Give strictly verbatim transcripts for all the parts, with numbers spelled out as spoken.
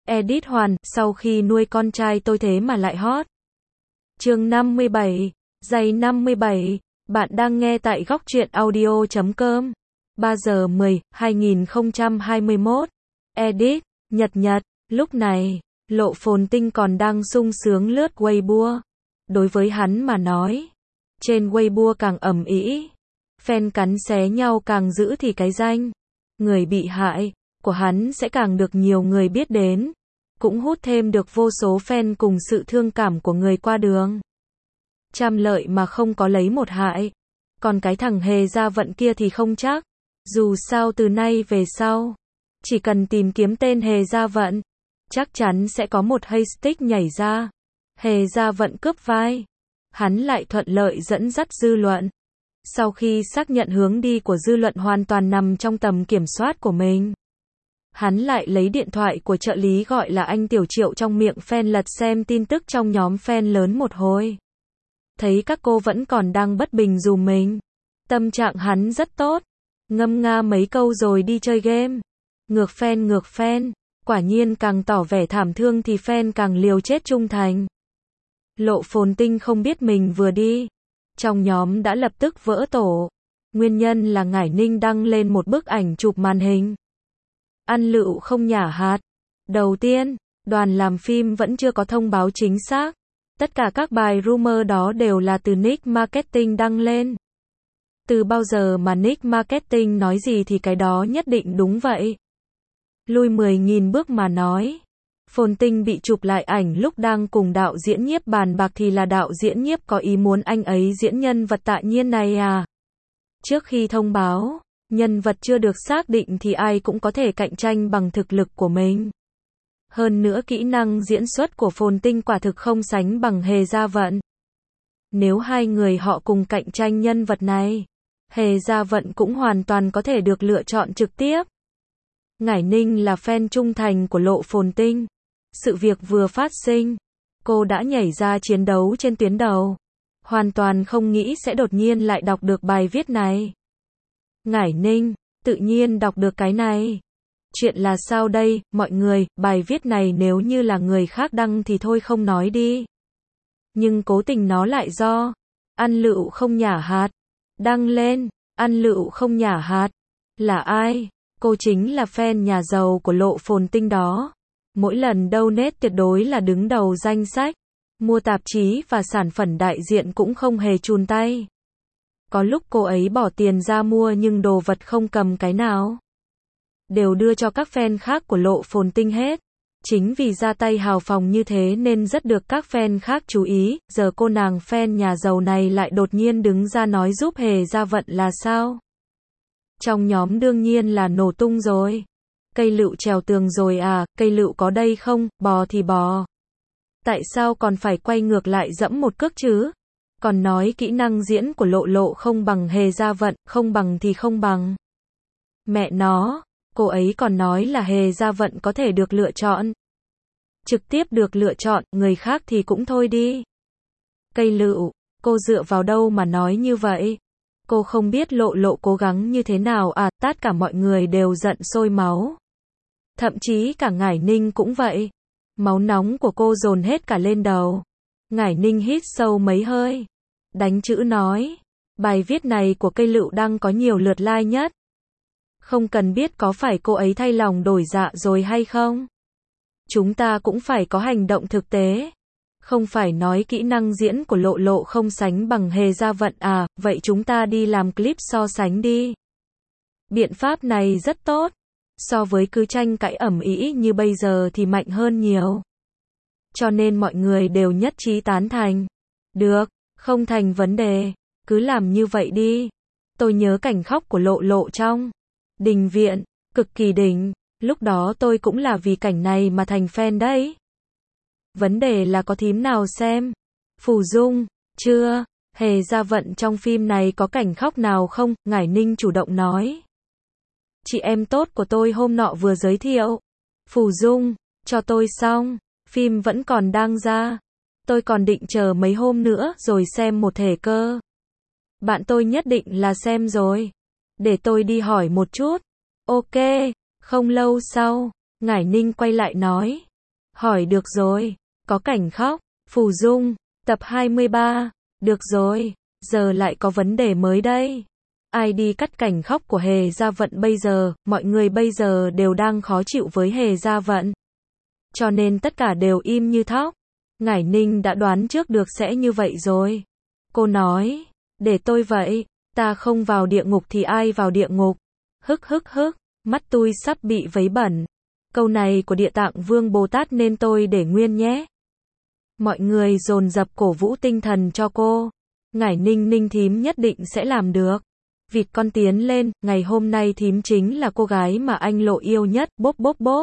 Edit Hoàn, sau khi nuôi con trai tôi thế mà lại hot. Chương năm mươi bảy, giày năm mươi bảy, bạn đang nghe tại góc truyện audio chấm com. ba giờ mười, hai nghìn không trăm hai mươi mốt. Edit, Nhật Nhật, lúc này, Lộ Phồn Tinh còn đang sung sướng lướt Weibo. Đối với hắn mà nói, trên Weibo càng ầm ĩ, fan cắn xé nhau càng dữ thì cái danh người bị hại của hắn sẽ càng được nhiều người biết đến, cũng hút thêm được vô số fan cùng sự thương cảm của người qua đường. Trăm lợi mà không có lấy một hại, còn cái thằng Hề Gia Vận kia thì không chắc. Dù sao từ nay về sau, chỉ cần tìm kiếm tên Hề Gia Vận, chắc chắn sẽ có một hashtag nhảy ra. Hề Gia Vận cướp vai. Hắn lại thuận lợi dẫn dắt dư luận. Sau khi xác nhận hướng đi của dư luận hoàn toàn nằm trong tầm kiểm soát của mình, hắn lại lấy điện thoại của trợ lý gọi là anh Tiểu Triệu trong miệng fan lật xem tin tức trong nhóm fan lớn một hồi. Thấy các cô vẫn còn đang bất bình dùm mình, tâm trạng hắn rất tốt, ngâm nga mấy câu rồi đi chơi game. Ngược fan ngược fan, quả nhiên càng tỏ vẻ thảm thương thì fan càng liều chết trung thành. Lộ Phồn Tinh không biết mình vừa đi, trong nhóm đã lập tức vỡ tổ. Nguyên nhân là Ngải Ninh đăng lên một bức ảnh chụp màn hình. Ăn lựu không nhả hạt. Đầu tiên, đoàn làm phim vẫn chưa có thông báo chính xác. Tất cả các bài rumor đó đều là từ Nick Marketing đăng lên. Từ bao giờ mà Nick Marketing nói gì thì cái đó nhất định đúng vậy. Lui mười nghìn bước mà nói, Phồn Tinh bị chụp lại ảnh lúc đang cùng đạo diễn Nhiếp bàn bạc thì là đạo diễn Nhiếp có ý muốn anh ấy diễn nhân vật Tạ Nhiên này à. Trước khi thông báo, nhân vật chưa được xác định thì ai cũng có thể cạnh tranh bằng thực lực của mình. Hơn nữa kỹ năng diễn xuất của Phồn Tinh quả thực không sánh bằng Hề Gia Vận. Nếu hai người họ cùng cạnh tranh nhân vật này, Hề Gia Vận cũng hoàn toàn có thể được lựa chọn trực tiếp. Ngải Ninh là fan trung thành của Lộ Phồn Tinh. Sự việc vừa phát sinh, cô đã nhảy ra chiến đấu trên tuyến đầu. Hoàn toàn không nghĩ sẽ đột nhiên lại đọc được bài viết này. Ngải Ninh, tự nhiên đọc được cái này. Chuyện là sao đây, mọi người, bài viết này nếu như là người khác đăng thì thôi không nói đi. Nhưng cố tình nó lại do ăn lựu không nhả hạt đăng lên. Ăn lựu không nhả hạt là ai? Cô chính là fan nhà giàu của Lộ Phồn Tinh đó. Mỗi lần donate tuyệt đối là đứng đầu danh sách. Mua tạp chí và sản phẩm đại diện cũng không hề chùn tay. Có lúc cô ấy bỏ tiền ra mua nhưng đồ vật không cầm cái nào, đều đưa cho các fan khác của Lộ Phồn Tinh hết. Chính vì ra tay hào phóng như thế nên rất được các fan khác chú ý. Giờ cô nàng fan nhà giàu này lại đột nhiên đứng ra nói giúp Hề Gia Vận là sao? Trong nhóm đương nhiên là nổ tung rồi. Cây lựu trèo tường rồi à, cây lựu có đây không, bò thì bò. Tại sao còn phải quay ngược lại dẫm một cước chứ? Còn nói kỹ năng diễn của Lộ Lộ không bằng Hề Gia Vận, không bằng thì không bằng. Mẹ nó, cô ấy còn nói là Hề Gia Vận có thể được lựa chọn. Trực tiếp được lựa chọn, người khác thì cũng thôi đi. Cây lựu, cô dựa vào đâu mà nói như vậy? Cô không biết Lộ Lộ cố gắng như thế nào à, tất cả mọi người đều giận sôi máu. Thậm chí cả Ngải Ninh cũng vậy. Máu nóng của cô dồn hết cả lên đầu. Ngải Ninh hít sâu mấy hơi, đánh chữ nói, bài viết này của cây lựu đăng có nhiều lượt like nhất. Không cần biết có phải cô ấy thay lòng đổi dạ rồi hay không. Chúng ta cũng phải có hành động thực tế. Không phải nói kỹ năng diễn của Lộ Lộ không sánh bằng Hề Gia Vận à, vậy chúng ta đi làm clip so sánh đi. Biện pháp này rất tốt. So với cứ tranh cãi ầm ĩ như bây giờ thì mạnh hơn nhiều. Cho nên mọi người đều nhất trí tán thành. Được, không thành vấn đề. Cứ làm như vậy đi. Tôi nhớ cảnh khóc của Lộ Lộ trong đình viện, cực kỳ đỉnh. Lúc đó tôi cũng là vì cảnh này mà thành fan đấy. Vấn đề là có thím nào xem? Phù Dung, chưa? Hề Gia Vận trong phim này có cảnh khóc nào không? Ngải Ninh chủ động nói. Chị em tốt của tôi hôm nọ vừa giới thiệu. Phù Dung, cho tôi xong. Phim vẫn còn đang ra. Tôi còn định chờ mấy hôm nữa rồi xem một thể cơ. Bạn tôi nhất định là xem rồi. Để tôi đi hỏi một chút. Ok. Không lâu sau, Ngải Ninh quay lại nói. Hỏi được rồi, có cảnh khóc, Phù Dung, tập hai mươi ba, được rồi, giờ lại có vấn đề mới đây. Ai đi cắt cảnh khóc của Hề Gia Vận bây giờ, mọi người bây giờ đều đang khó chịu với Hề Gia Vận. Cho nên tất cả đều im như thóc. Ngải Ninh đã đoán trước được sẽ như vậy rồi. Cô nói, để tôi vậy, ta không vào địa ngục thì ai vào địa ngục. Hức hức hức, mắt tôi sắp bị vấy bẩn. Câu này của Địa Tạng Vương Bồ Tát nên tôi để nguyên nhé. Mọi người dồn dập cổ vũ tinh thần cho cô. Ngải Ninh Ninh thím nhất định sẽ làm được. Vịt con tiến lên, ngày hôm nay thím chính là cô gái mà anh Lộ yêu nhất, bốp bốp bốp.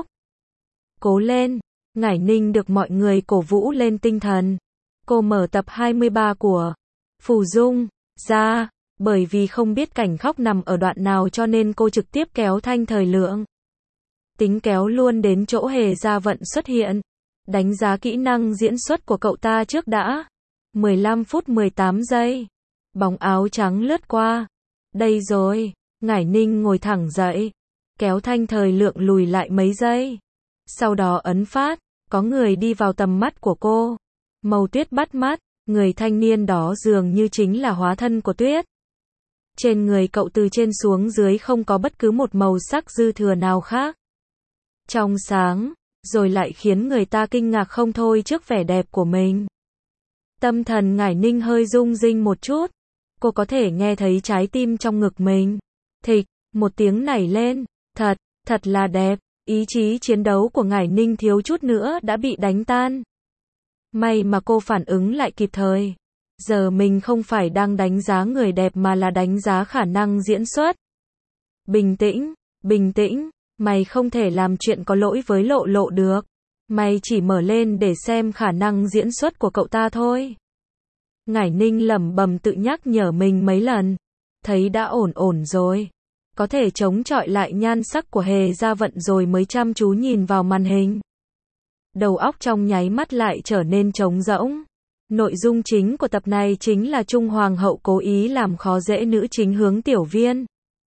Cố lên, Ngải Ninh được mọi người cổ vũ lên tinh thần. Cô mở tập hai mươi ba của Phù Dung ra, bởi vì không biết cảnh khóc nằm ở đoạn nào cho nên cô trực tiếp kéo thanh thời lượng. Tính kéo luôn đến chỗ Hề Gia Vận xuất hiện. Đánh giá kỹ năng diễn xuất của cậu ta trước đã. mười lăm phút mười tám giây. Bóng áo trắng lướt qua. Đây rồi, Ngải Ninh ngồi thẳng dậy. Kéo thanh thời lượng lùi lại mấy giây. Sau đó ấn phát, có người đi vào tầm mắt của cô. Màu tuyết bắt mắt, người thanh niên đó dường như chính là hóa thân của tuyết. Trên người cậu từ trên xuống dưới không có bất cứ một màu sắc dư thừa nào khác. Trong sáng, rồi lại khiến người ta kinh ngạc không thôi trước vẻ đẹp của mình. Tâm thần Ngải Ninh hơi rung rinh một chút. Cô có thể nghe thấy trái tim trong ngực mình. Thịch, một tiếng nảy lên. Thật, thật là đẹp. Ý chí chiến đấu của Ngải Ninh thiếu chút nữa đã bị đánh tan. May mà cô phản ứng lại kịp thời. Giờ mình không phải đang đánh giá người đẹp mà là đánh giá khả năng diễn xuất. Bình tĩnh, bình tĩnh. Mày không thể làm chuyện có lỗi với Lộ Lộ được. Mày chỉ mở lên để xem khả năng diễn xuất của cậu ta thôi. Ngải Ninh lẩm bẩm tự nhắc nhở mình mấy lần. Thấy đã ổn ổn rồi. Có thể chống chọi lại nhan sắc của Hề Gia Vận rồi mới chăm chú nhìn vào màn hình. Đầu óc trong nháy mắt lại trở nên trống rỗng. Nội dung chính của tập này chính là Trung Hoàng hậu cố ý làm khó dễ nữ chính Hướng Tiểu Viên.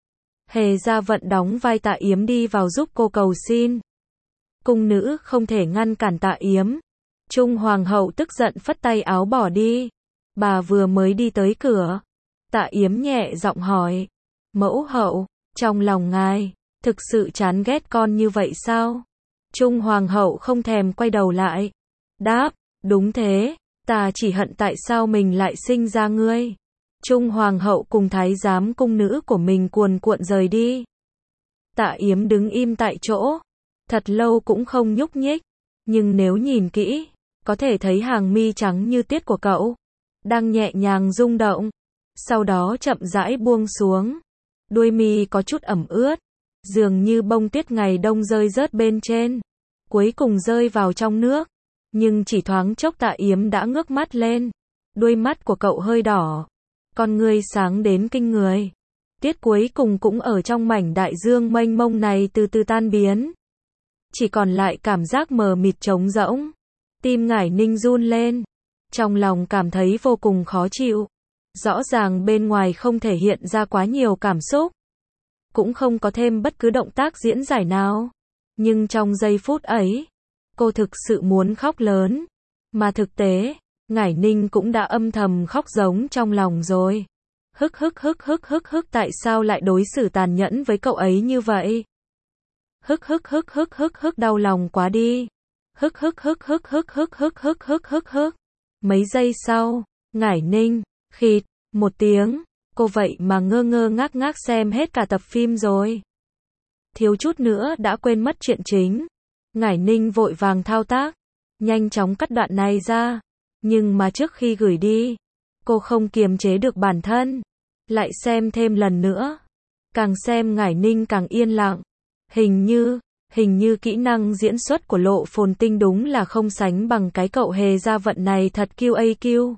Hề Gia Vận đóng vai Tạ Yếm đi vào giúp cô cầu xin. Cung nữ không thể ngăn cản Tạ Yếm. Trung Hoàng hậu tức giận phất tay áo bỏ đi. Bà vừa mới đi tới cửa. Tạ Yếm nhẹ giọng hỏi. Mẫu hậu, trong lòng ngài, thực sự chán ghét con như vậy sao? Trung Hoàng hậu không thèm quay đầu lại. Đáp, đúng thế, ta chỉ hận tại sao mình lại sinh ra ngươi. Trung Hoàng hậu cùng thái giám cung nữ của mình cuồn cuộn rời đi. Tạ Yếm đứng im tại chỗ. Thật lâu cũng không nhúc nhích. Nhưng nếu nhìn kỹ, có thể thấy hàng mi trắng như tiết của cậu đang nhẹ nhàng rung động. Sau đó chậm rãi buông xuống. Đuôi mi có chút ẩm ướt. Dường như bông tuyết ngày đông rơi rớt bên trên. Cuối cùng rơi vào trong nước. Nhưng chỉ thoáng chốc Tạ Yếm đã ngước mắt lên. Đuôi mắt của cậu hơi đỏ. Con ngươi sáng đến kinh người. Tiết cuối cùng cũng ở trong mảnh đại dương mênh mông này từ từ tan biến. Chỉ còn lại cảm giác mờ mịt trống rỗng. Tim Ngải Ninh run lên. Trong lòng cảm thấy vô cùng khó chịu. Rõ ràng bên ngoài không thể hiện ra quá nhiều cảm xúc. Cũng không có thêm bất cứ động tác diễn giải nào. Nhưng trong giây phút ấy, cô thực sự muốn khóc lớn. Mà thực tế, Ngải Ninh cũng đã âm thầm khóc giống trong lòng rồi. Hức hức hức hức hức hức tại sao lại đối xử tàn nhẫn với cậu ấy như vậy? Hức hức hức hức hức hức đau lòng quá đi. Hức hức hức hức hức hức hức hức hức hức hức. Mấy giây sau, Ngải Ninh, khịt, một tiếng, cô vậy mà ngơ ngơ ngác ngác xem hết cả tập phim rồi. Thiếu chút nữa đã quên mất chuyện chính. Ngải Ninh vội vàng thao tác, nhanh chóng cắt đoạn này ra. Nhưng mà trước khi gửi đi, cô không kiềm chế được bản thân. Lại xem thêm lần nữa. Càng xem Ngải Ninh càng yên lặng. Hình như, hình như kỹ năng diễn xuất của Lộ Phồn Tinh đúng là không sánh bằng cái cậu Hề Gia Vận này thật kiu a kiu.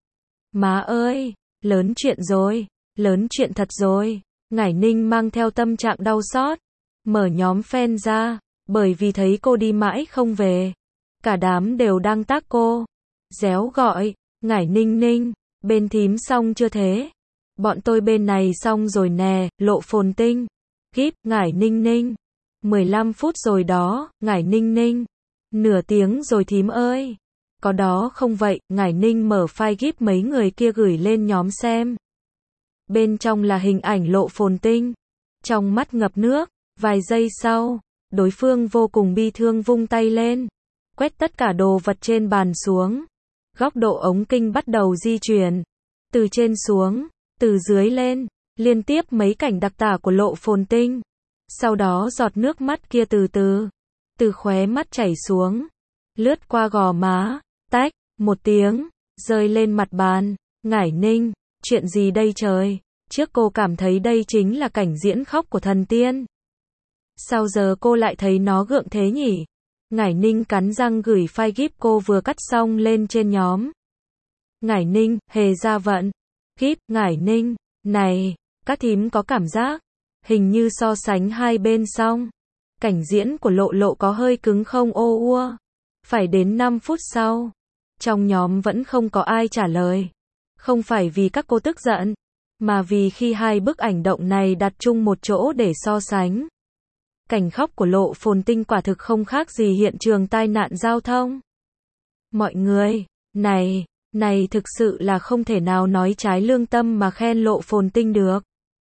Má ơi, lớn chuyện rồi, lớn chuyện thật rồi. Ngải Ninh mang theo tâm trạng đau xót. Mở nhóm fan ra, bởi vì thấy cô đi mãi không về. Cả đám đều đang tác cô. Réo gọi, Ngải Ninh Ninh, bên thím xong chưa thế? Bọn tôi bên này xong rồi nè, Lộ Phồn Tinh. Kíp, Ngải Ninh Ninh. mười lăm phút rồi đó, Ngải Ninh Ninh. Nửa tiếng rồi thím ơi. Có đó không vậy, Ngải Ninh mở file gif mấy người kia gửi lên nhóm xem. Bên trong là hình ảnh Lộ Phồn Tinh. Trong mắt ngập nước, vài giây sau, đối phương vô cùng bi thương vung tay lên, quét tất cả đồ vật trên bàn xuống. Góc độ ống kinh bắt đầu di chuyển, từ trên xuống, từ dưới lên, liên tiếp mấy cảnh đặc tả của Lộ Phồn Tinh. Sau đó giọt nước mắt kia từ từ, từ khóe mắt chảy xuống, lướt qua gò má, tách, một tiếng, rơi lên mặt bàn. Ngải Ninh, chuyện gì đây trời? Trước cô cảm thấy đây chính là cảnh diễn khóc của thần tiên. Sao giờ cô lại thấy nó gượng thế nhỉ? Ngải Ninh cắn răng gửi file gif cô vừa cắt xong lên trên nhóm. Ngải Ninh, Hề Gia Vận. Gif, Ngải Ninh, này, các thím có cảm giác, hình như so sánh hai bên xong. Cảnh diễn của Lộ Lộ có hơi cứng không ô ua? Phải đến năm phút sau. Trong nhóm vẫn không có ai trả lời. Không phải vì các cô tức giận, mà vì khi hai bức ảnh động này đặt chung một chỗ để so sánh. Cảnh khóc của Lộ Phồn Tinh quả thực không khác gì hiện trường tai nạn giao thông. Mọi người, này, này thực sự là không thể nào nói trái lương tâm mà khen Lộ Phồn Tinh được.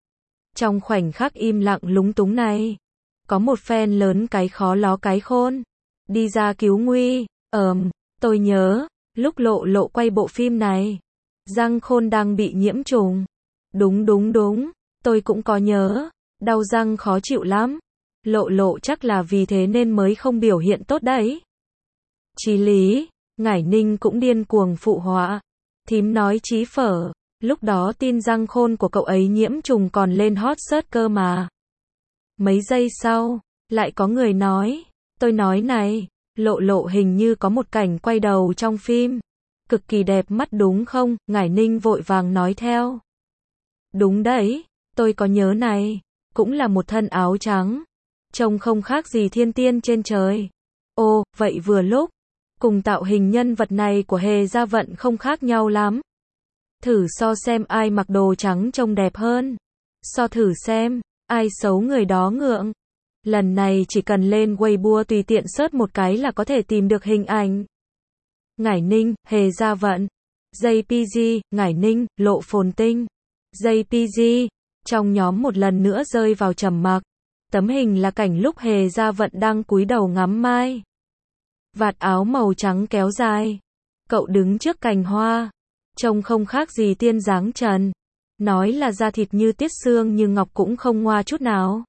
Trong khoảnh khắc im lặng lúng túng này, có một fan lớn cái khó ló cái khôn, đi ra cứu nguy. Ờm, tôi nhớ, lúc Lộ Lộ quay bộ phim này, răng khôn đang bị nhiễm trùng. Đúng đúng đúng, tôi cũng có nhớ, đau răng khó chịu lắm. Lộ Lộ chắc là vì thế nên mới không biểu hiện tốt đấy. Chí lý, Ngải Ninh cũng điên cuồng phụ họa. Thím nói chí phở, lúc đó tin răng khôn của cậu ấy nhiễm trùng còn lên hot search cơ mà. Mấy giây sau, lại có người nói, tôi nói này, Lộ Lộ hình như có một cảnh quay đầu trong phim, cực kỳ đẹp mắt đúng không? Ngải Ninh vội vàng nói theo. Đúng đấy, tôi có nhớ này, cũng là một thân áo trắng, trông không khác gì thiên tiên trên trời. Ồ, vậy vừa lúc, cùng tạo hình nhân vật này của Hề Gia Vận không khác nhau lắm. Thử so xem ai mặc đồ trắng trông đẹp hơn. So thử xem, ai xấu người đó ngượng. Lần này chỉ cần lên Weibo tùy tiện search một cái là có thể tìm được hình ảnh. Ngải Ninh, Hề Gia Vận. jê pê giê, Ngải Ninh, Lộ Phồn Tinh. jê pê giê, trong nhóm một lần nữa rơi vào trầm mặc. Tấm hình là cảnh lúc Hề Gia Vận đang cúi đầu ngắm mai. Vạt áo màu trắng kéo dài. Cậu đứng trước cành hoa, trông không khác gì tiên dáng trần. Nói là da thịt như tiết xương nhưng ngọc cũng không ngoa chút nào.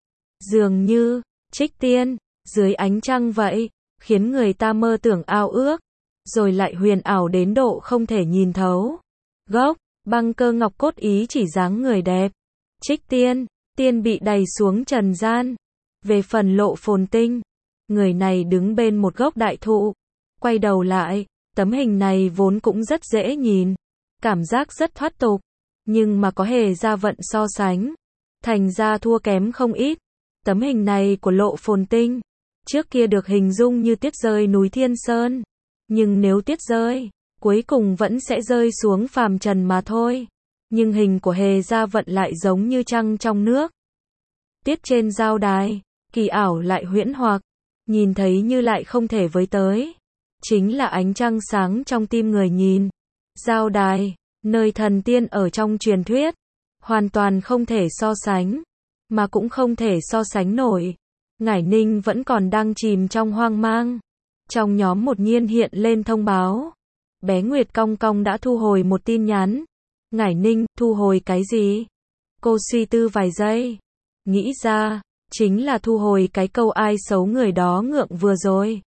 Dường như, trích tiên, dưới ánh trăng vậy, khiến người ta mơ tưởng ao ước, rồi lại huyền ảo đến độ không thể nhìn thấu. Gốc, băng cơ ngọc cốt ý chỉ dáng người đẹp. Trích tiên, tiên bị đày xuống trần gian. Về phần Lộ Phồn Tinh, người này đứng bên một gốc đại thụ, quay đầu lại, tấm hình này vốn cũng rất dễ nhìn, cảm giác rất thoát tục, nhưng mà có Hề Gia Vận so sánh, thành ra thua kém không ít. Tấm hình này của Lộ Phồn Tinh, trước kia được hình dung như tuyết rơi núi Thiên Sơn, nhưng nếu tuyết rơi, cuối cùng vẫn sẽ rơi xuống phàm trần mà thôi. Nhưng hình của Hề Gia Vận lại giống như trăng trong nước. Tiết trên giao đài, kỳ ảo lại huyễn hoặc, nhìn thấy như lại không thể với tới. Chính là ánh trăng sáng trong tim người nhìn. Giao đài, nơi thần tiên ở trong truyền thuyết, hoàn toàn không thể so sánh, mà cũng không thể so sánh nổi. Ngải Ninh vẫn còn đang chìm trong hoang mang. Trong nhóm một nhiên hiện lên thông báo. Bé Nguyệt Cong Cong đã thu hồi một tin nhắn. Ngải Ninh, thu hồi cái gì? Cô suy tư vài giây. Nghĩ ra, chính là thu hồi cái câu ai xấu người đó ngượng vừa rồi.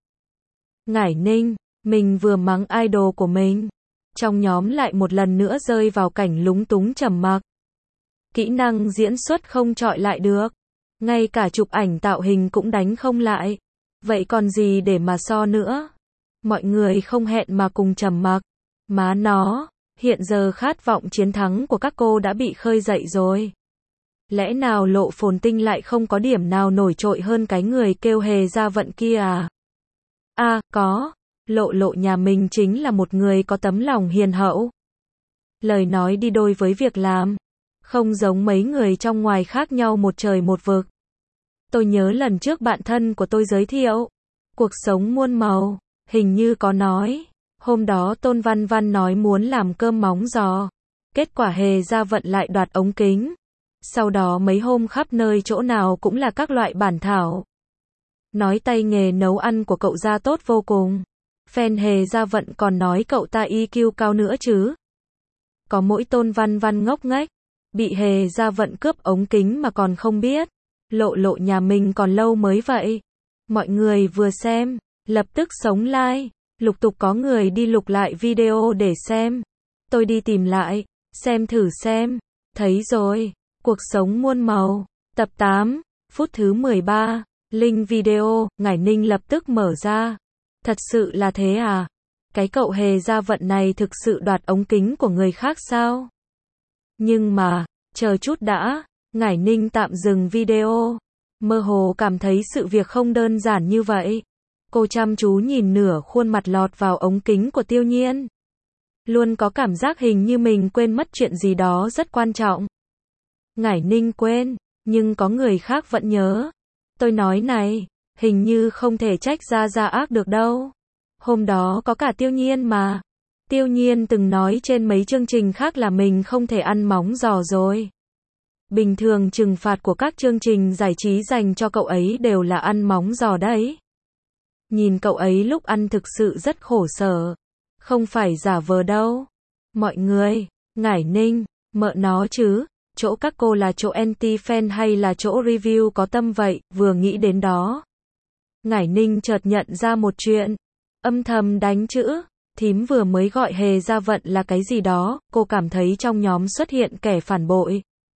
Ngải Ninh, mình vừa mắng idol của mình. Trong nhóm lại một lần nữa rơi vào cảnh lúng túng trầm mặc. Kỹ năng diễn xuất không chọi lại được. Ngay cả chụp ảnh tạo hình cũng đánh không lại. Vậy còn gì để mà so nữa? Mọi người không hẹn mà cùng trầm mặc. Má nó, hiện giờ khát vọng chiến thắng của các cô đã bị khơi dậy rồi. Lẽ nào Lộ Phồn Tinh lại không có điểm nào nổi trội hơn cái người kêu Hề Gia Vận kia à? À, có. Lộ Lộ nhà mình chính là một người có tấm lòng hiền hậu. Lời nói đi đôi với việc làm. Không giống mấy người trong ngoài khác nhau một trời một vực. Tôi nhớ lần trước bạn thân của tôi giới thiệu. Cuộc sống muôn màu, hình như có nói. Hôm đó Tôn Văn Văn nói muốn làm cơm móng giò. Kết quả Hề Gia Vận lại đoạt ống kính. Sau đó mấy hôm khắp nơi chỗ nào cũng là các loại bản thảo. Nói tay nghề nấu ăn của cậu ra tốt vô cùng. Fan Hề Gia Vận còn nói cậu ta i kiu cao nữa chứ. Có mỗi Tôn Văn Văn ngốc nghếch, bị Hề Gia Vận cướp ống kính mà còn không biết. Lộ lộ nhà mình còn lâu mới vậy. Mọi người vừa xem, lập tức sống like, lục tục có người đi lục lại video để xem. Tôi đi tìm lại, xem thử xem, thấy rồi, cuộc sống muôn màu, tập tám, phút thứ mười ba, link video, Ngải Ninh lập tức mở ra. Thật sự là thế à? Cái cậu Hề Gia Vận này thực sự đoạt ống kính của người khác sao? Nhưng mà, chờ chút đã, Ngải Ninh tạm dừng video. Mơ hồ cảm thấy sự việc không đơn giản như vậy. Cô chăm chú nhìn nửa khuôn mặt lọt vào ống kính của Tiêu Nhiên. Luôn có cảm giác hình như mình quên mất chuyện gì đó rất quan trọng. Ngải Ninh quên, nhưng có người khác vẫn nhớ. Tôi nói này, hình như không thể trách Gia Gia ác được đâu. Hôm đó có cả Tiêu Nhiên mà. Tiêu Nhiên từng nói trên mấy chương trình khác là mình không thể ăn móng giò rồi. Bình thường trừng phạt của các chương trình giải trí dành cho cậu ấy đều là ăn móng giò đấy. Nhìn cậu ấy lúc ăn thực sự rất khổ sở. Không phải giả vờ đâu. Mọi người, Ngải Ninh, mợ nó chứ, chỗ các cô là chỗ anti-fan hay là chỗ review có tâm vậy, vừa nghĩ đến đó. Ngải Ninh chợt nhận ra một chuyện. Âm thầm đánh chữ, thím vừa mới gọi Hề Gia Vận là cái gì đó, cô cảm thấy trong nhóm xuất hiện kẻ phản bội.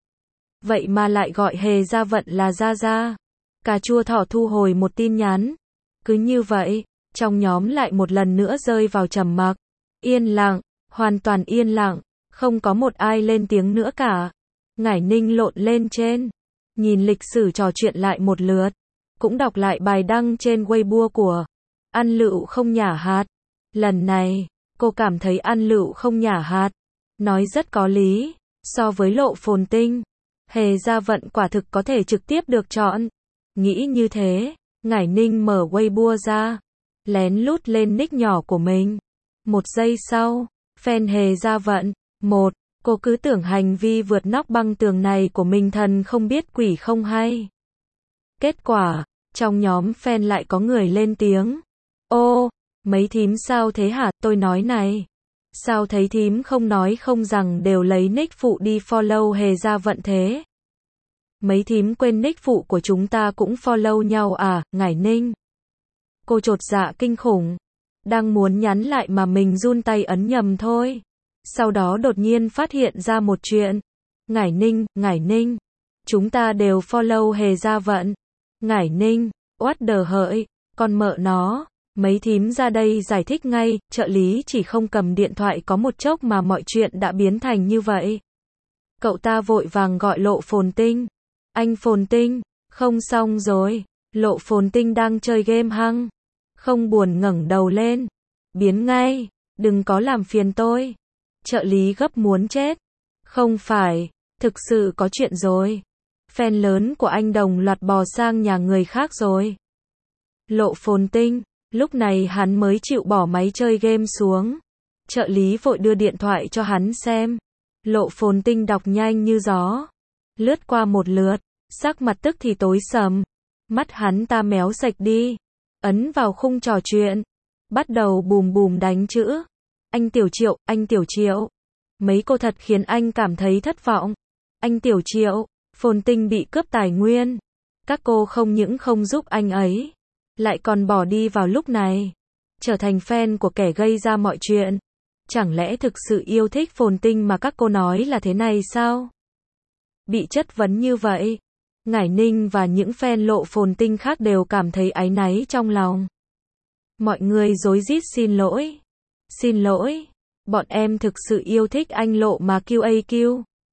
Vậy mà lại gọi Hề Gia Vận là Gia Gia. Cà chua thỏ thu hồi một tin nhắn. Cứ như vậy, trong nhóm lại một lần nữa rơi vào trầm mặc. Yên lặng, hoàn toàn yên lặng, không có một ai lên tiếng nữa cả. Ngải Ninh lộn lên trên, nhìn lịch sử trò chuyện lại một lượt, cũng đọc lại bài đăng trên Weibo của Ăn Lựu Không Nhả Hạt. Lần này, cô cảm thấy Ăn Lựu Không Nhả Hạt nói rất có lý, so với Lộ Phồn Tinh, Hề Gia Vận quả thực có thể trực tiếp được chọn. Nghĩ như thế, Ngải Ninh mở Weibo ra, lén lút lên nick nhỏ của mình. Một giây sau, fan Hề Gia Vận, một, cô cứ tưởng hành vi vượt nóc băng tường này của mình thần không biết quỷ không hay. Kết quả, trong nhóm fan lại có người lên tiếng. Ô, mấy thím sao thế hả, tôi nói này. Sao thấy thím không nói không rằng đều lấy nick phụ đi follow Hề Gia Vận thế? Mấy thím quên nick phụ của chúng ta cũng follow nhau à, Ngải Ninh. Cô chột dạ kinh khủng. Đang muốn nhắn lại mà mình run tay ấn nhầm thôi. Sau đó đột nhiên phát hiện ra một chuyện. Ngải Ninh, Ngải Ninh. Chúng ta đều follow Hề Gia Vận. Ngải Ninh, what the hợi, con mợ nó. Mấy thím ra đây giải thích ngay, trợ lý chỉ không cầm điện thoại có một chốc mà mọi chuyện đã biến thành như vậy. Cậu ta vội vàng gọi Lộ Phồn Tinh. Anh Phồn Tinh, không xong rồi. Lộ Phồn Tinh đang chơi game hăng. Không buồn ngẩng đầu lên. Biến ngay, đừng có làm phiền tôi. Trợ lý gấp muốn chết. Không phải, thực sự có chuyện rồi. Fan lớn của anh đồng loạt bò sang nhà người khác rồi. Lộ Phồn Tinh, lúc này hắn mới chịu bỏ máy chơi game xuống. Trợ lý vội đưa điện thoại cho hắn xem. Lộ Phồn Tinh đọc nhanh như gió. Lướt qua một lượt, sắc mặt tức thì tối sầm. Mắt hắn ta méo sạch đi. Ấn vào khung trò chuyện. Bắt đầu bùm bùm đánh chữ. Anh Tiểu Triệu, anh Tiểu Triệu. Mấy cô thật khiến anh cảm thấy thất vọng. Anh Tiểu Triệu, Phồn Tinh bị cướp tài nguyên. Các cô không những không giúp anh ấy, lại còn bỏ đi vào lúc này. Trở thành fan của kẻ gây ra mọi chuyện. Chẳng lẽ thực sự yêu thích Phồn Tinh mà các cô nói là thế này sao? Bị chất vấn như vậy, Ngải Ninh và những fan Lộ Phồn Tinh khác đều cảm thấy áy náy trong lòng. Mọi người rối rít xin lỗi. Xin lỗi, bọn em thực sự yêu thích anh Lộ mà quy a quy.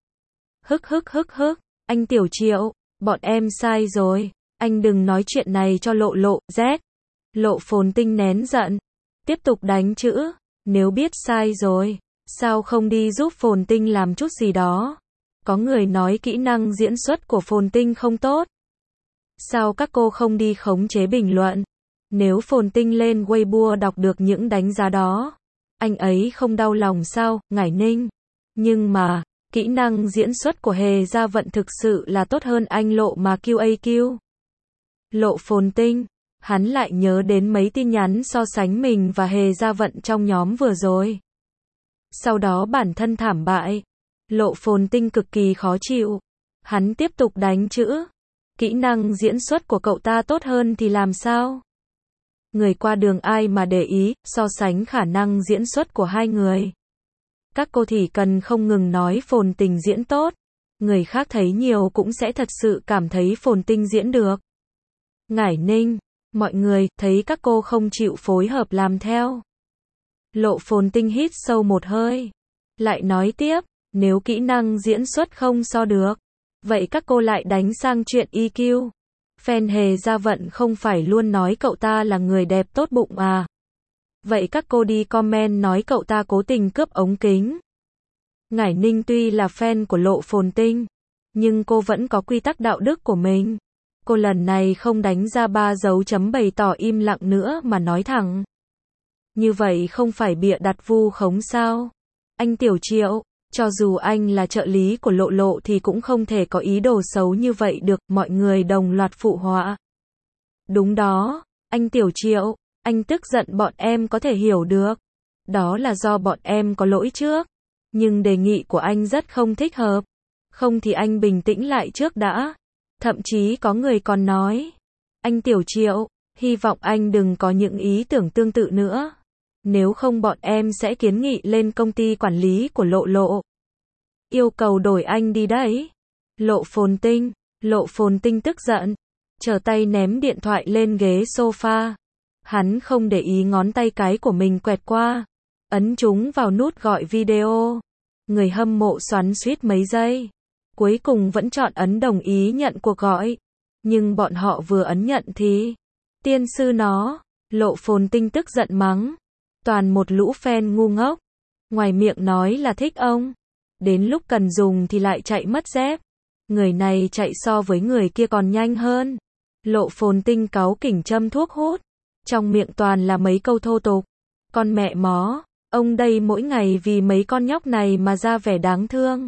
Hức hức hức hức, anh Tiểu Triệu, bọn em sai rồi, anh đừng nói chuyện này cho Lộ Lộ, Z. Lộ Phồn Tinh nén giận, tiếp tục đánh chữ, nếu biết sai rồi, sao không đi giúp Phồn Tinh làm chút gì đó? Có người nói kỹ năng diễn xuất của Phồn Tinh không tốt. Sao các cô không đi khống chế bình luận? Nếu Phồn Tinh lên Weibo đọc được những đánh giá đó, anh ấy không đau lòng sao, Ngải Ninh. Nhưng mà, kỹ năng diễn xuất của Hề Gia Vận thực sự là tốt hơn anh Lộ mà quy a quy. Lộ Phồn Tinh, hắn lại nhớ đến mấy tin nhắn so sánh mình và Hề Gia Vận trong nhóm vừa rồi. Sau đó bản thân thảm bại. Lộ Phồn Tinh cực kỳ khó chịu. Hắn tiếp tục đánh chữ. Kỹ năng diễn xuất của cậu ta tốt hơn thì làm sao? Người qua đường ai mà để ý, so sánh khả năng diễn xuất của hai người. Các cô thì cần không ngừng nói Phồn Tinh diễn tốt. Người khác thấy nhiều cũng sẽ thật sự cảm thấy Phồn Tinh diễn được. Ngải Ninh, mọi người thấy các cô không chịu phối hợp làm theo. Lộ Phồn Tinh hít sâu một hơi. Lại nói tiếp, nếu kỹ năng diễn xuất không so được, vậy các cô lại đánh sang chuyện e quy. Fan Hề Gia Vận không phải luôn nói cậu ta là người đẹp tốt bụng à? Vậy các cô đi comment nói cậu ta cố tình cướp ống kính. Ngải Ninh tuy là fan của Lộ Phồn Tinh, nhưng cô vẫn có quy tắc đạo đức của mình. Cô lần này không đánh ra ba dấu chấm bày tỏ im lặng nữa mà nói thẳng. Như vậy không phải bịa đặt vu khống sao? Anh Tiểu Triệu, cho dù anh là trợ lý của Lộ Lộ thì cũng không thể có ý đồ xấu như vậy được, mọi người đồng loạt phụ họa. Đúng đó, anh Tiểu Triệu, anh tức giận bọn em có thể hiểu được. Đó là do bọn em có lỗi trước. Nhưng đề nghị của anh rất không thích hợp. Không thì anh bình tĩnh lại trước đã. Thậm chí có người còn nói, anh Tiểu Triệu, hy vọng anh đừng có những ý tưởng tương tự nữa. Nếu không bọn em sẽ kiến nghị lên công ty quản lý của Lộ Lộ. Yêu cầu đổi anh đi đấy. Lộ Phồn Tinh, Lộ Phồn Tinh tức giận, trở tay ném điện thoại lên ghế sofa. Hắn không để ý ngón tay cái của mình quẹt qua, ấn chúng vào nút gọi video. Người hâm mộ xoắn xuýt mấy giây, cuối cùng vẫn chọn ấn đồng ý nhận cuộc gọi. Nhưng bọn họ vừa ấn nhận thì, tiên sư nó, Lộ Phồn Tinh tức giận mắng. Toàn một lũ fan ngu ngốc. Ngoài miệng nói là thích ông, đến lúc cần dùng thì lại chạy mất dép. Người này chạy so với người kia còn nhanh hơn. Lộ Phồn Tinh cáu kỉnh châm thuốc hút, trong miệng toàn là mấy câu thô tục. Con mẹ mó, ông đây mỗi ngày vì mấy con nhóc này mà ra vẻ đáng thương.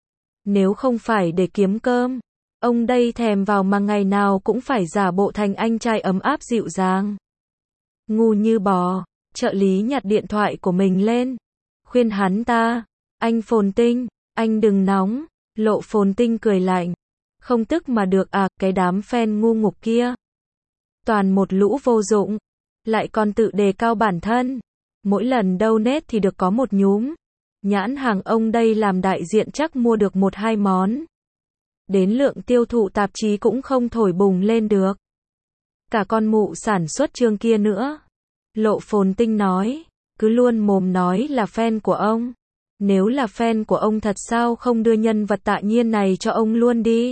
Nếu không phải để kiếm cơm, ông đây thèm vào mà ngày nào cũng phải giả bộ thành anh trai ấm áp dịu dàng. Ngu như bò. Trợ lý nhặt điện thoại của mình lên, khuyên hắn ta, anh Phồn Tinh, anh đừng nóng. Lộ Phồn Tinh cười lạnh, không tức mà được à, cái đám fan ngu ngục kia. Toàn một lũ vô dụng, lại còn tự đề cao bản thân. Mỗi lần donate thì được có một nhúm. Nhãn hàng ông đây làm đại diện chắc mua được một hai món. Đến lượng tiêu thụ tạp chí cũng không thổi bùng lên được. Cả con mụ sản xuất chương kia nữa. Lộ Phồn Tinh nói, cứ luôn mồm nói là fan của ông. Nếu là fan của ông thật sao không đưa nhân vật Tạ Nhiên này cho ông luôn đi.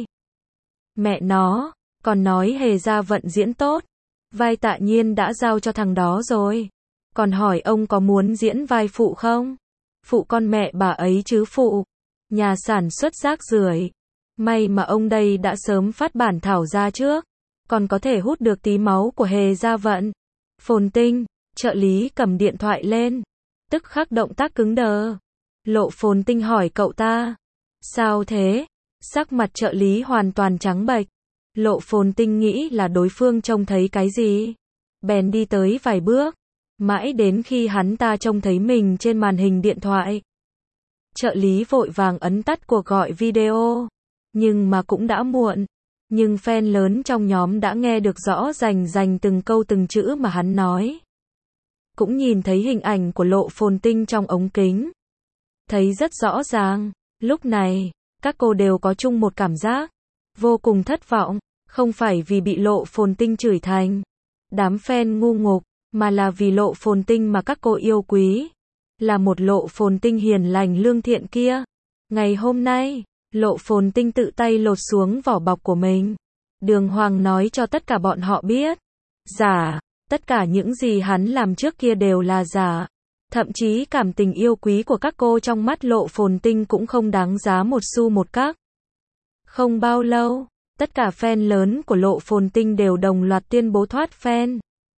Mẹ nó, còn nói Hề Gia Vận diễn tốt. Vai Tạ Nhiên đã giao cho thằng đó rồi. Còn hỏi ông có muốn diễn vai phụ không? Phụ con mẹ bà ấy chứ phụ. Nhà sản xuất rác rưởi. May mà ông đây đã sớm phát bản thảo ra trước. Còn có thể hút được tí máu của Hề Gia Vận. Phồn Tinh, trợ lý cầm điện thoại lên. Tức khắc động tác cứng đờ. Lộ Phồn Tinh hỏi cậu ta. Sao thế? Sắc mặt trợ lý hoàn toàn trắng bệch. Lộ Phồn Tinh nghĩ là đối phương trông thấy cái gì. Bèn đi tới vài bước. Mãi đến khi hắn ta trông thấy mình trên màn hình điện thoại. Trợ lý vội vàng ấn tắt cuộc gọi video. Nhưng mà cũng đã muộn. Nhưng fan lớn trong nhóm đã nghe được rõ rành rành từng câu từng chữ mà hắn nói. Cũng nhìn thấy hình ảnh của Lộ Phồn Tinh trong ống kính. Thấy rất rõ ràng, lúc này, các cô đều có chung một cảm giác. Vô cùng thất vọng, không phải vì bị Lộ Phồn Tinh chửi thành đám fan ngu ngục, mà là vì Lộ Phồn Tinh mà các cô yêu quý. Là một Lộ Phồn Tinh hiền lành lương thiện kia. Ngày hôm nay, Lộ Phồn Tinh tự tay lột xuống vỏ bọc của mình. Đường hoàng nói cho tất cả bọn họ biết. Giả, tất cả những gì hắn làm trước kia đều là giả. Thậm chí cảm tình yêu quý của các cô trong mắt Lộ Phồn Tinh cũng không đáng giá một xu một các. Không bao lâu, tất cả fan lớn của Lộ Phồn Tinh đều đồng loạt tuyên bố thoát fan.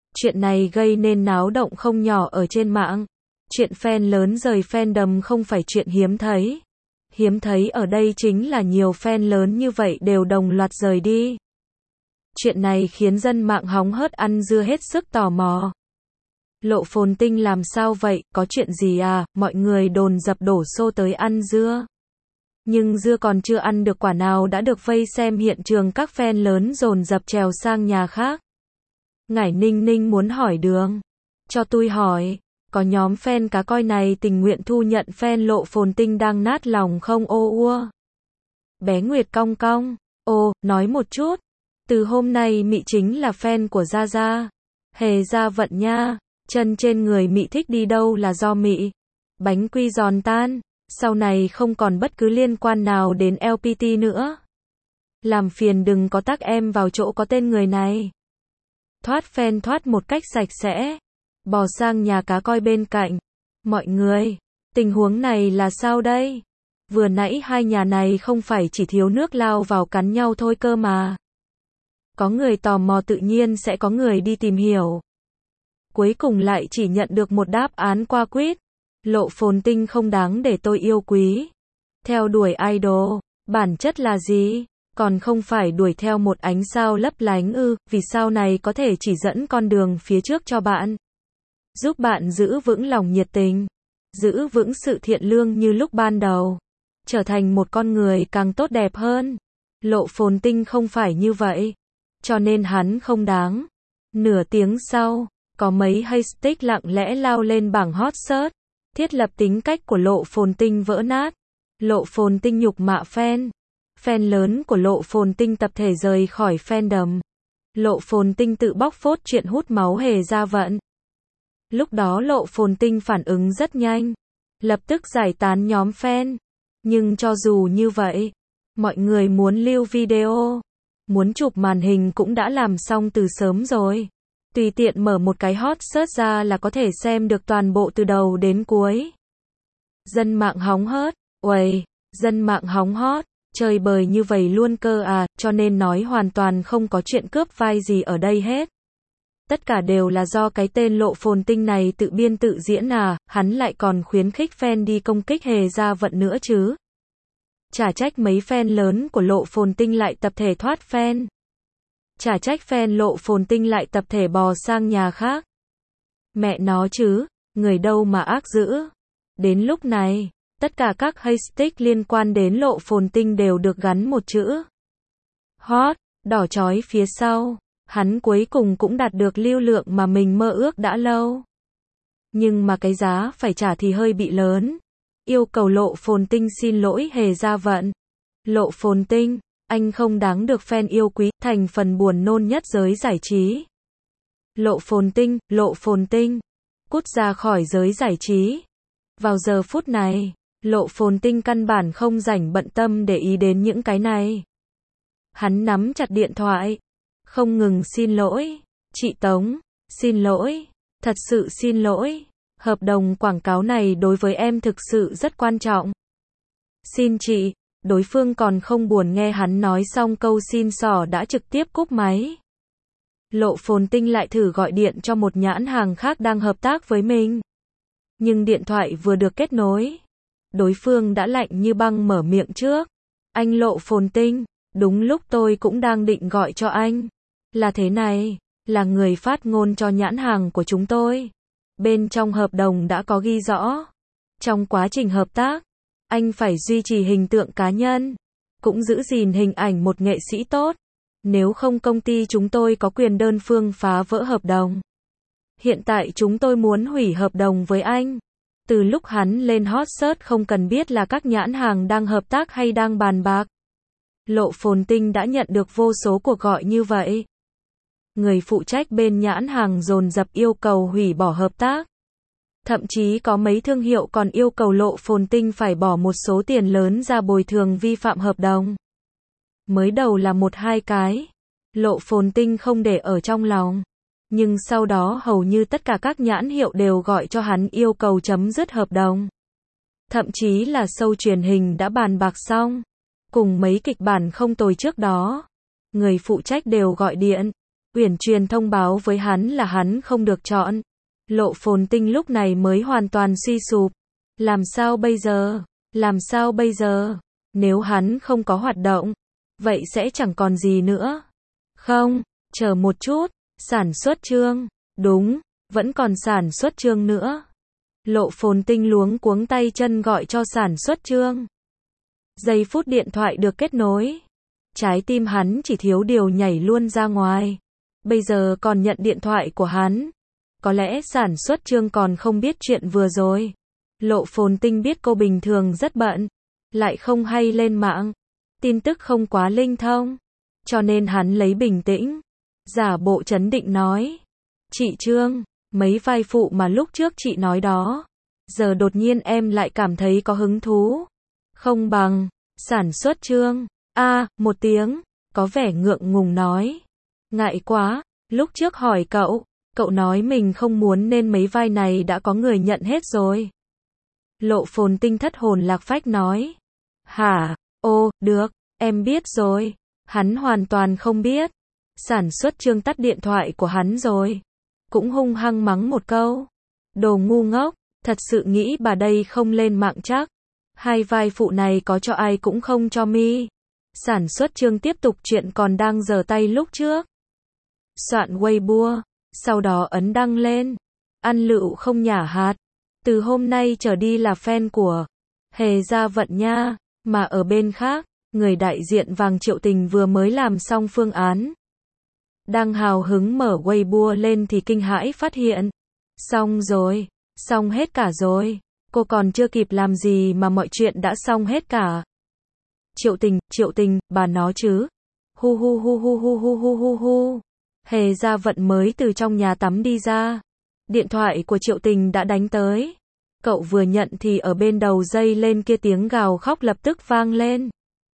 Chuyện này gây nên náo động không nhỏ ở trên mạng. Chuyện fan lớn rời fandom không phải chuyện hiếm thấy. Hiếm thấy ở đây chính là nhiều fan lớn như vậy đều đồng loạt rời đi. Chuyện này khiến dân mạng hóng hớt ăn dưa hết sức tò mò. Lộ Phồn Tinh làm sao vậy, có chuyện gì à, mọi người đồn dập đổ xô tới ăn dưa. Nhưng dưa còn chưa ăn được quả nào đã được vây xem hiện trường các fan lớn dồn dập trèo sang nhà khác. Ngải Ninh Ninh muốn hỏi đường. Cho tôi hỏi, có nhóm fan cá coi này tình nguyện thu nhận fan Lộ Phồn Tinh đang nát lòng không ô ua. Bé Nguyệt cong cong, ô, nói một chút. Từ hôm nay Mị chính là fan của Gia Gia. Hề Gia Vận nha, chân trên người Mị thích đi đâu là do Mị. Bánh quy giòn tan, sau này không còn bất cứ liên quan nào đến lờ pê tê nữa. Làm phiền đừng có tag em vào chỗ có tên người này. Thoát fan thoát một cách sạch sẽ. Bò sang nhà cá coi bên cạnh. Mọi người, tình huống này là sao đây? Vừa nãy hai nhà này không phải chỉ thiếu nước lao vào cắn nhau thôi cơ mà. Có người tò mò tự nhiên sẽ có người đi tìm hiểu. Cuối cùng lại chỉ nhận được một đáp án qua quýt. Lộ Phồn Tinh không đáng để tôi yêu quý. Theo đuổi idol, bản chất là gì? Còn không phải đuổi theo một ánh sao lấp lánh ư, vì sao này có thể chỉ dẫn con đường phía trước cho bạn. Giúp bạn giữ vững lòng nhiệt tình, giữ vững sự thiện lương như lúc ban đầu, trở thành một con người càng tốt đẹp hơn. Lộ Phồn Tinh không phải như vậy, cho nên hắn không đáng. Nửa tiếng sau, có mấy hashtag lặng lẽ lao lên bảng hot search, thiết lập tính cách của Lộ Phồn Tinh vỡ nát. Lộ Phồn Tinh nhục mạ fan. Fan lớn của Lộ Phồn Tinh tập thể rời khỏi fandom. Lộ Phồn Tinh tự bóc phốt chuyện hút máu Hề Gia Vận. Lúc đó Lộ Phồn Tinh phản ứng rất nhanh, lập tức giải tán nhóm fan. Nhưng cho dù như vậy, mọi người muốn lưu video, muốn chụp màn hình cũng đã làm xong từ sớm rồi. Tùy tiện mở một cái hot search ra là có thể xem được toàn bộ từ đầu đến cuối. Dân mạng hóng hớt, uầy, dân mạng hóng hot, chơi bời như vậy luôn cơ à, cho nên nói hoàn toàn không có chuyện cướp vai gì ở đây hết. Tất cả đều là do cái tên Lộ Phồn Tinh này tự biên tự diễn à, hắn lại còn khuyến khích fan đi công kích Hề Gia Vận nữa chứ. Chả trách mấy fan lớn của Lộ Phồn Tinh lại tập thể thoát fan. Chả trách fan Lộ Phồn Tinh lại tập thể bò sang nhà khác. Mẹ nó chứ, người đâu mà ác dữ. Đến lúc này, tất cả các hashtag liên quan đến Lộ Phồn Tinh đều được gắn một chữ hot, đỏ chói phía sau. Hắn cuối cùng cũng đạt được lưu lượng mà mình mơ ước đã lâu. Nhưng mà cái giá phải trả thì hơi bị lớn. Yêu cầu Lộ Phồn Tinh xin lỗi Hề Gia Vận. Lộ Phồn Tinh, anh không đáng được fan yêu quý, thành phần buồn nôn nhất giới giải trí. Lộ Phồn Tinh, Lộ Phồn Tinh, cút ra khỏi giới giải trí. Vào giờ phút này, Lộ Phồn Tinh căn bản không rảnh bận tâm để ý đến những cái này. Hắn nắm chặt điện thoại, không ngừng xin lỗi. Chị Tống, xin lỗi, thật sự xin lỗi. Hợp đồng quảng cáo này đối với em thực sự rất quan trọng. Xin chị. Đối phương còn không buồn nghe hắn nói xong câu xin xỏ đã trực tiếp cúp máy. Lộ Phồn Tinh lại thử gọi điện cho một nhãn hàng khác đang hợp tác với mình. Nhưng điện thoại vừa được kết nối, đối phương đã lạnh như băng mở miệng trước. Anh Lộ Phồn Tinh, đúng lúc tôi cũng đang định gọi cho anh. Là thế này, là người phát ngôn cho nhãn hàng của chúng tôi. Bên trong hợp đồng đã có ghi rõ. Trong quá trình hợp tác, anh phải duy trì hình tượng cá nhân, cũng giữ gìn hình ảnh một nghệ sĩ tốt. Nếu không công ty chúng tôi có quyền đơn phương phá vỡ hợp đồng. Hiện tại chúng tôi muốn hủy hợp đồng với anh. Từ lúc hắn lên hot search không cần biết là các nhãn hàng đang hợp tác hay đang bàn bạc. Lộ Phồn Tinh đã nhận được vô số cuộc gọi như vậy. Người phụ trách bên nhãn hàng dồn dập yêu cầu hủy bỏ hợp tác. Thậm chí có mấy thương hiệu còn yêu cầu Lộ Phồn Tinh phải bỏ một số tiền lớn ra bồi thường vi phạm hợp đồng. Mới đầu là một hai cái, Lộ Phồn Tinh không để ở trong lòng. Nhưng sau đó hầu như tất cả các nhãn hiệu đều gọi cho hắn yêu cầu chấm dứt hợp đồng. Thậm chí là show truyền hình đã bàn bạc xong, cùng mấy kịch bản không tồi trước đó. Người phụ trách đều gọi điện, Uyển Truyền thông báo với hắn là hắn không được chọn. Lộ Phồn Tinh lúc này mới hoàn toàn suy sụp. Làm sao bây giờ? Làm sao bây giờ? Nếu hắn không có hoạt động, vậy sẽ chẳng còn gì nữa. Không, chờ một chút, sản xuất chương. Đúng, vẫn còn sản xuất chương nữa. Lộ Phồn Tinh luống cuống tay chân gọi cho sản xuất chương. Giây phút điện thoại được kết nối, trái tim hắn chỉ thiếu điều nhảy luôn ra ngoài. Bây giờ còn nhận điện thoại của hắn. Có lẽ sản xuất chương còn không biết chuyện vừa rồi. Lộ Phồn Tinh biết cô bình thường rất bận, lại không hay lên mạng, tin tức không quá linh thông, cho nên hắn lấy bình tĩnh, giả bộ trấn định nói. Chị Trương, mấy vai phụ mà lúc trước chị nói đó, giờ đột nhiên em lại cảm thấy có hứng thú. Không bằng, sản xuất chương. A, một tiếng, có vẻ ngượng ngùng nói. Ngại quá, lúc trước hỏi cậu, cậu nói mình không muốn nên mấy vai này đã có người nhận hết rồi. Lộ Phồn Tinh thất hồn lạc phách nói. Hả? Ô, được, em biết rồi. Hắn hoàn toàn không biết. Sản xuất chương tắt điện thoại của hắn rồi. Cũng hung hăng mắng một câu. Đồ ngu ngốc, thật sự nghĩ bà đây không lên mạng chắc. Hai vai phụ này có cho ai cũng không cho mi. Sản xuất chương tiếp tục chuyện còn đang giở tay lúc trước. Soạn Weibo, sau đó ấn đăng lên. Ăn lựu không nhả hạt. Từ hôm nay trở đi là fan của Hề Gia Vận nha. Mà ở bên khác, người đại diện Vàng Triệu Tình vừa mới làm xong phương án. Đang hào hứng mở Weibo lên thì kinh hãi phát hiện. Xong rồi, xong hết cả rồi. Cô còn chưa kịp làm gì mà mọi chuyện đã xong hết cả. Triệu Tình, Triệu Tình, bà nó chứ. Hu hu hu hu hu hu hu hu hu. Hề Gia Vận mới từ trong nhà tắm đi ra. Điện thoại của Triệu Tình đã đánh tới. Cậu vừa nhận thì ở bên đầu dây lên kia tiếng gào khóc lập tức vang lên.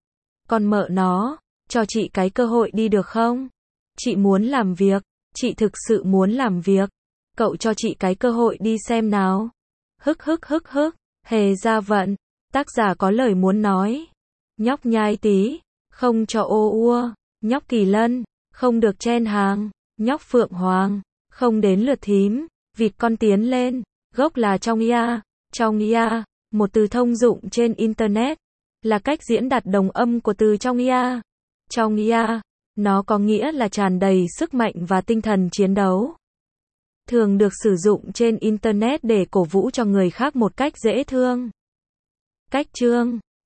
Con mợ nó, cho chị cái cơ hội đi được không? Chị muốn làm việc, chị thực sự muốn làm việc. Cậu cho chị cái cơ hội đi xem nào. Hức hức hức hức, Hề Gia Vận, tác giả có lời muốn nói. Nhóc nhai tí, không cho ô ua. Nhóc Kỳ Lân, không được chen hàng. Nhóc Phượng Hoàng, không đến lượt thím. Vịt con tiến lên, gốc là trong ia. Trong ia, một từ thông dụng trên Internet, là cách diễn đạt đồng âm của từ trong ia. Trong ia, nó có nghĩa là tràn đầy sức mạnh và tinh thần chiến đấu. Thường được sử dụng trên Internet để cổ vũ cho người khác một cách dễ thương. Cách chương